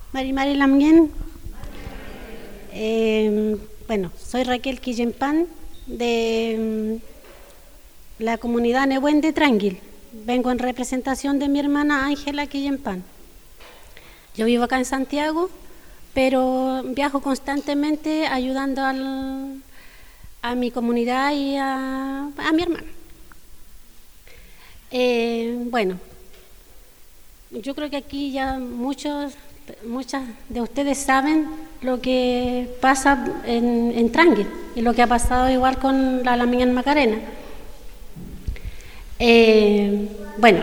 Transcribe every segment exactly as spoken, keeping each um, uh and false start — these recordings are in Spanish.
Mari Mari Lamguén. Eh, bueno, soy Raquel Quillempan de mm, la comunidad Nehuen de Tranquil. Vengo en representación de mi hermana Ángela Quillempan. Yo vivo acá en Santiago, pero viajo constantemente ayudando al, a mi comunidad y a, a mi hermana. Eh, bueno, yo creo que aquí ya muchos, muchas de ustedes saben lo que pasa en, en Tranquil y lo que ha pasado igual con la Lamguén Macarena. Eh, bueno,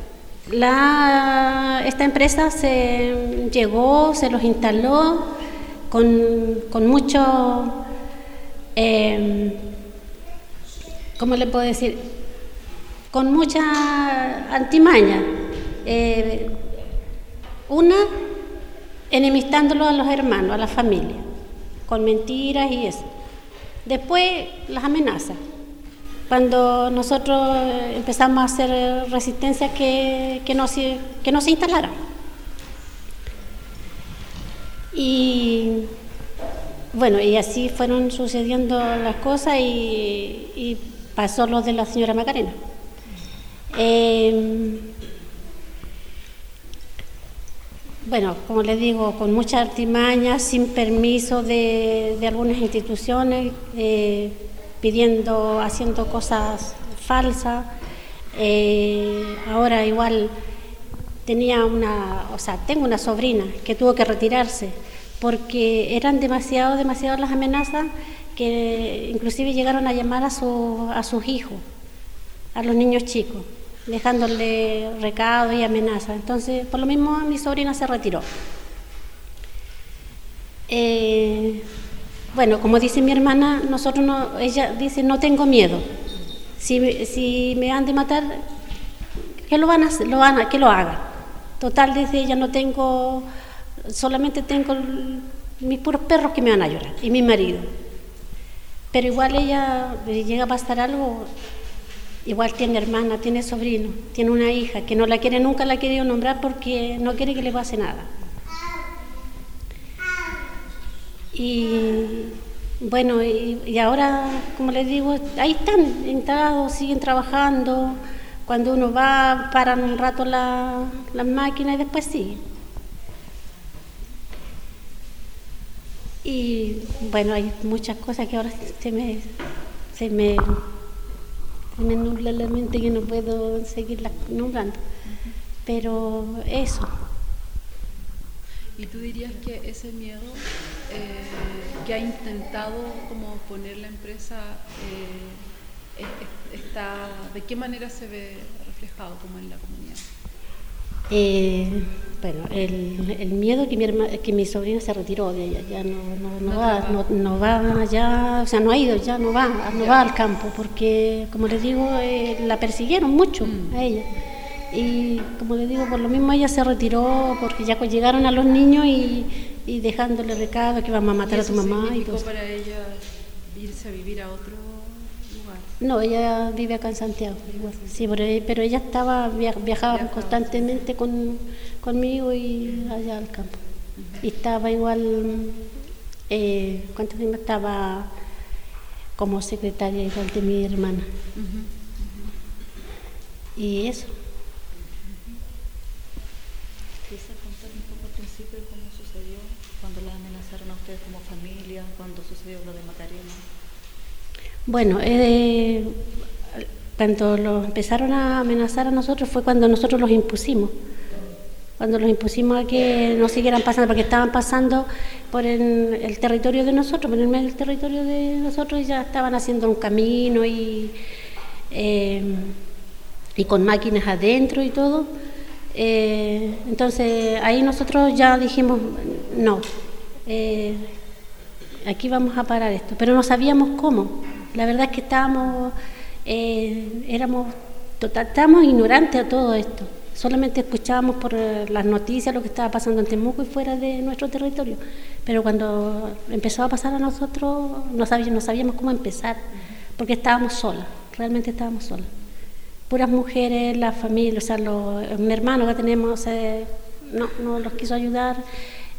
la, esta empresa se llegó, se los instaló con, con mucho, eh, ¿cómo le puedo decir? Con mucha artimaña. Eh, una, enemistándolo a los hermanos, a la familia, con mentiras y eso. Después, las amenazas. Cuando nosotros empezamos a hacer resistencia que, que, no, se, que no se instalara. Y bueno, y así fueron sucediendo las cosas y, y pasó lo de la señora Macarena. Eh, bueno, como les digo, con mucha artimaña, sin permiso de, de algunas instituciones, eh, pidiendo, haciendo cosas falsas. Eh, ahora igual tenía una, o sea, tengo una sobrina que tuvo que retirarse porque eran demasiado, demasiado las amenazas que inclusive llegaron a llamar a, su, a sus hijos, a los niños chicos, dejándole recados y amenazas. Entonces, por lo mismo, mi sobrina se retiró. Eh, bueno, como dice mi hermana, nosotros no, ella dice, no tengo miedo. Si, si me han de matar, que lo van a hacer, lo van a, que lo hagan. Total, dice ella, no tengo, solamente tengo mis puros perros que me van a llorar, y mi marido. Pero igual ella, llega a pasar algo, igual tiene hermana, tiene sobrino, tiene una hija que no la quiere, nunca la ha querido nombrar porque no quiere que le pase nada. Y bueno, y, y ahora, como les digo, ahí están entrados, siguen trabajando. Cuando uno va, paran un rato las la máquinas y después siguen. Y bueno, hay muchas cosas que ahora se me, se me, se me nubla la mente que no puedo seguirlas nombrando. Pero eso. ¿Y tú dirías que ese miedo eh, que ha intentado como poner la empresa eh, es, es, está, de qué manera se ve reflejado como en la comunidad? Eh, bueno, el, el miedo que mi herma, que mi sobrina se retiró de ella, ya no, no, no, no va, no, no va ya, o sea, no ha ido, ya no va, no va al campo, porque como les digo, eh, la persiguieron mucho mm. a ella. Y como les digo, por lo mismo ella se retiró porque ya llegaron a los niños y, y dejándole recado que vamos a matar a tu mamá. ¿Y significó para ella irse a vivir a otro lugar? No, ella vive acá en Santiago, igual. Sí, pero ella estaba viajaba Viajaba. constantemente con, conmigo y allá al campo. Uh-huh. Y estaba igual, eh, ¿cuánto tiempo estaba como secretaria igual de mi hermana? Uh-huh. Uh-huh. Y eso. Cuando la amenazaron a ustedes como familia, cuando sucedió lo de Macarena. Bueno, eh, cuando los empezaron a amenazar a nosotros fue cuando nosotros los impusimos, cuando los impusimos a que no siguieran pasando, porque estaban pasando por el, el territorio de nosotros, por el medio del territorio de nosotros, y ya estaban haciendo un camino y, eh, y con máquinas adentro y todo. Eh, entonces ahí nosotros ya dijimos no, eh, aquí vamos a parar esto, pero no sabíamos cómo. La verdad es que estábamos eh, éramos total, estábamos ignorantes a todo esto, solamente escuchábamos por las noticias lo que estaba pasando en Temuco y fuera de nuestro territorio, pero cuando empezó a pasar a nosotros no sabíamos, no sabíamos cómo empezar, porque estábamos solas, realmente estábamos solas. Puras mujeres, la familia, o sea, los, mi hermano que tenemos, eh, no, no los quiso ayudar,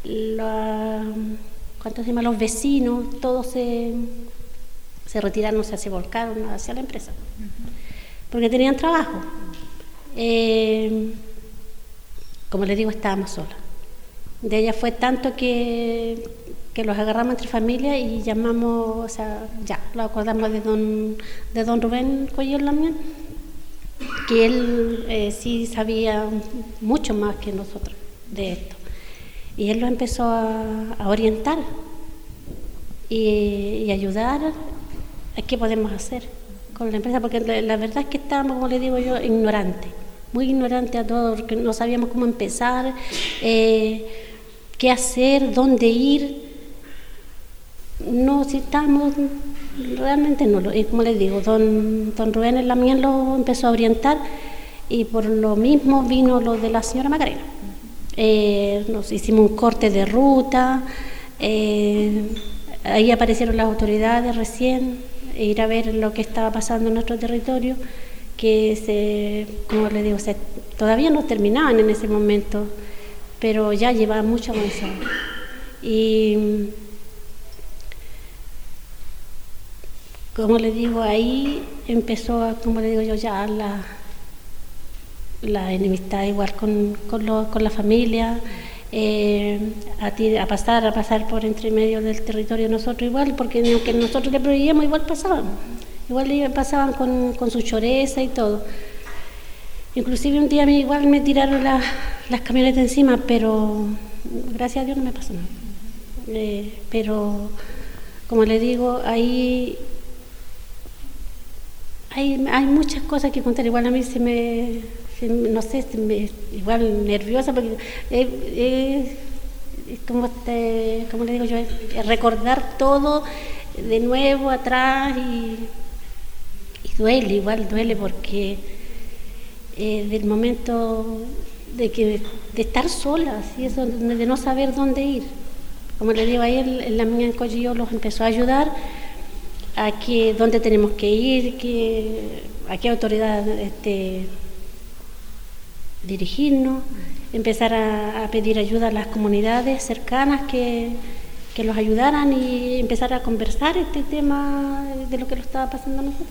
la, ¿cuánto se llama? Los vecinos, todos se, se retiraron, o sea, se volcaron hacia la empresa, porque tenían trabajo. Eh, como les digo, estábamos solas. De ella fue tanto que, que los agarramos entre familias y llamamos, o sea, ya, lo acordamos de don, de don Rubén Coello Lamián, que él eh, sí sabía mucho más que nosotros de esto. Y él lo empezó a, a orientar y, y ayudar a qué podemos hacer con la empresa, porque la, la verdad es que estábamos, como le digo yo, ignorantes, muy ignorantes a todo, porque no sabíamos cómo empezar, eh, qué hacer, dónde ir. No, si estábamos, realmente no, lo, y como les digo, don, don Rubén Lamián lo empezó a orientar y por lo mismo vino lo de la señora Macarena. Eh, nos hicimos un corte de ruta, eh, ahí aparecieron las autoridades recién, ir a ver lo que estaba pasando en nuestro territorio, que se, como les digo, se, todavía no terminaban en ese momento, pero ya llevaba mucho avanzado. Y como les digo, ahí empezó, a, como les digo yo, ya la, la enemistad igual con, con, lo, con la familia, eh, a, ti, a pasar a pasar por entre medio del territorio de nosotros igual, porque aunque nosotros le prohibíamos, igual pasaban. Igual pasaban con, con su choreza y todo. Inclusive un día a mí igual me tiraron la, las camionetas encima, pero gracias a Dios no me pasó nada. Eh, pero, como le digo, ahí hay, hay muchas cosas que contar. Igual a mí se me, se, no sé, se me, igual nerviosa, porque eh, eh, es como, este, como le digo yo, es recordar todo de nuevo atrás y... duele, igual duele porque eh, del momento de que de estar sola, ¿sí? Eso, de no saber dónde ir. Como le digo, ahí el, el Lamián Coello los empezó a ayudar a que dónde tenemos que ir, que, a qué autoridad este, dirigirnos, empezar a, a pedir ayuda a las comunidades cercanas que, que los ayudaran y empezar a conversar este tema de lo que nos estaba pasando a nosotros.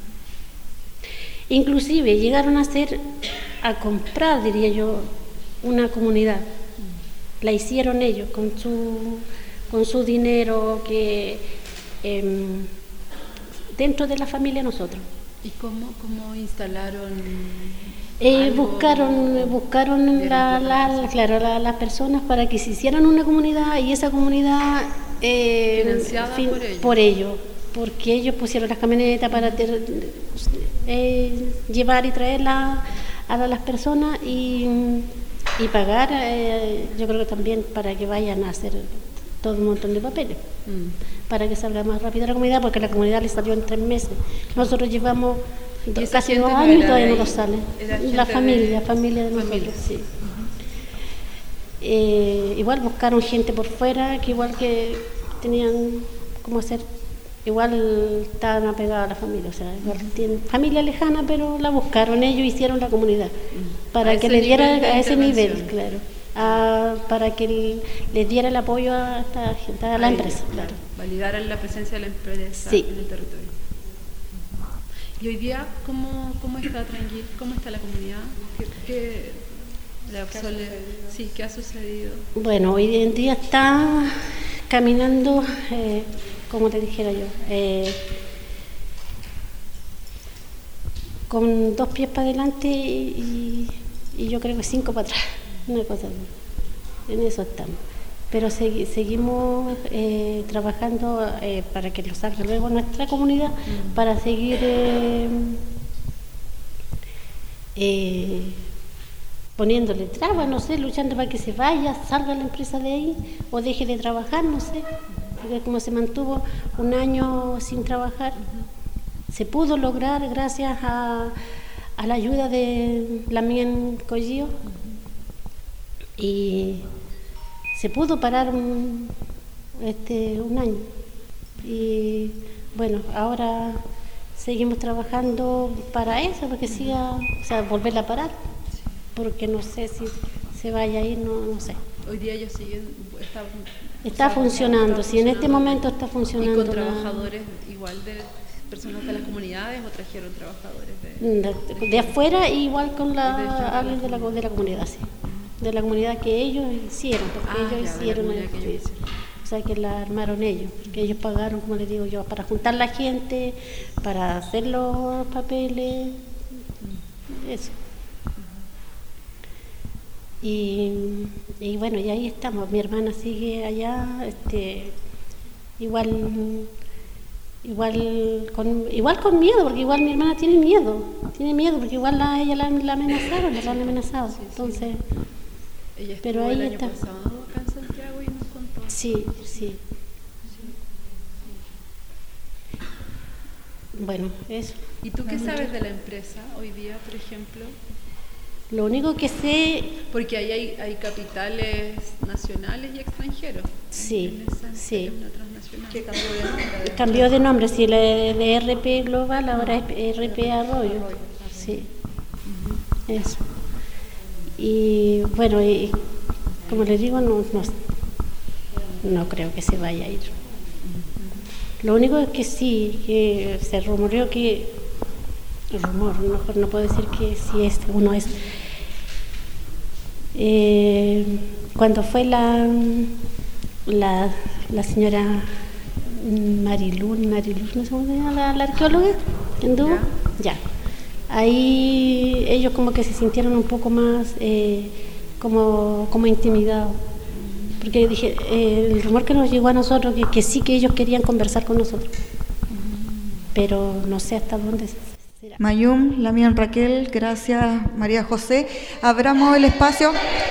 Inclusive llegaron a hacer, a comprar, diría yo, una comunidad. La hicieron ellos con su, con su dinero que eh, dentro de la familia nosotros. ¿Y cómo, cómo instalaron? Eh, buscaron, buscaron la, la, la, claro, la, las personas para que se hicieran una comunidad y esa comunidad eh, financiada fin, por ellos. Por ellos. Porque ellos pusieron las camionetas para ter, eh, llevar y traerla a las personas y, y pagar, eh, yo creo que también para que vayan a hacer todo un montón de papeles, mm. para que salga más rápido la comunidad, porque la comunidad le salió en tres meses. Nosotros llevamos do, casi dos años y todavía no lo sale. La familia, de... familia de nosotros, familia. Sí. Uh-huh. Eh, igual buscaron gente por fuera, que igual que tenían como hacer... Igual estaban apegados a la familia, o sea, igual tienen familia lejana, pero la buscaron ellos, hicieron la comunidad, para que les diera a ese nivel, claro, a, para que el, les diera el apoyo a esta gente, a la Ahí, empresa, claro. claro. Validaran la presencia de la empresa sí. en el territorio. Y hoy día, ¿cómo, cómo está Tranquil? ¿Cómo está la comunidad? ¿Qué, qué, la ¿Qué, ha sí, ¿Qué ha sucedido? Bueno, hoy en día está caminando... Eh, como te dijera yo, eh, con dos pies para adelante y, y yo creo que cinco para atrás, una cosa así. En eso estamos. Pero segui, seguimos eh, trabajando eh, para que lo salga luego nuestra comunidad, mm. para seguir eh, eh, poniéndole trabas, no sé, luchando para que se vaya, salga la empresa de ahí o deje de trabajar, no sé. Porque como se mantuvo un año sin trabajar, uh-huh. se pudo lograr gracias a, a la ayuda de Lamián Coello, uh-huh. y se pudo parar un, este, un año. Y bueno, ahora seguimos trabajando para eso, para que uh-huh. siga, o sea, volverla a parar, porque no sé si se vaya a ir, no, no sé. Hoy día ellos siguen, está, Está o sea, funcionando, está sí, en este funcionando. momento está funcionando. Y con la- trabajadores igual de personas de las comunidades o trajeron trabajadores de... de, de afuera, igual con De la, gente alguien de la, de la comunidad, sí. De la comunidad que ellos hicieron, porque Ah, ellos ya, de la hicieron, comunidad que sí. ellos hicieron. O sea, que la armaron ellos, porque ellos pagaron, como les digo yo, para juntar la gente, para hacer los papeles, eso. Y, y bueno, y ahí estamos. Mi hermana sigue allá, este, igual, igual con, igual con miedo, porque igual mi hermana tiene miedo, tiene miedo, porque igual la, ella la, la amenazaron, la han amenazado. Sí, sí. Entonces, Ella estuvo pero ahí el año está. pasado acá en Santiago y nos contó. sí, sí. Bueno, eso. ¿Y tú qué sabes de la empresa hoy día, por ejemplo? Lo único que sé, Porque ahí hay, hay capitales nacionales y extranjeros. Sí, En esa- sí. en una transnacional. ¿Qué cambió de nombre? cambió de nombre, sí, la de, de R P Global ahora es R P Arroyo. Sí, eso. Y bueno, y como les digo, no, no, no creo que se vaya a ir. Lo único es que sí, que se rumoreó que, rumor, mejor no puedo decir que si es uno es. Eh, cuando fue la, la, la señora Mariluz, Mariluz, no sé cómo se llama, la, la arqueóloga, que anduvo, ya. Ahí ellos como que se sintieron un poco más eh, como, como intimidados. Porque dije, eh, el rumor que nos llegó a nosotros, que, que sí que ellos querían conversar con nosotros, pero no sé hasta dónde será. Mayum, Lamian Raquel, gracias María José. Abramos el espacio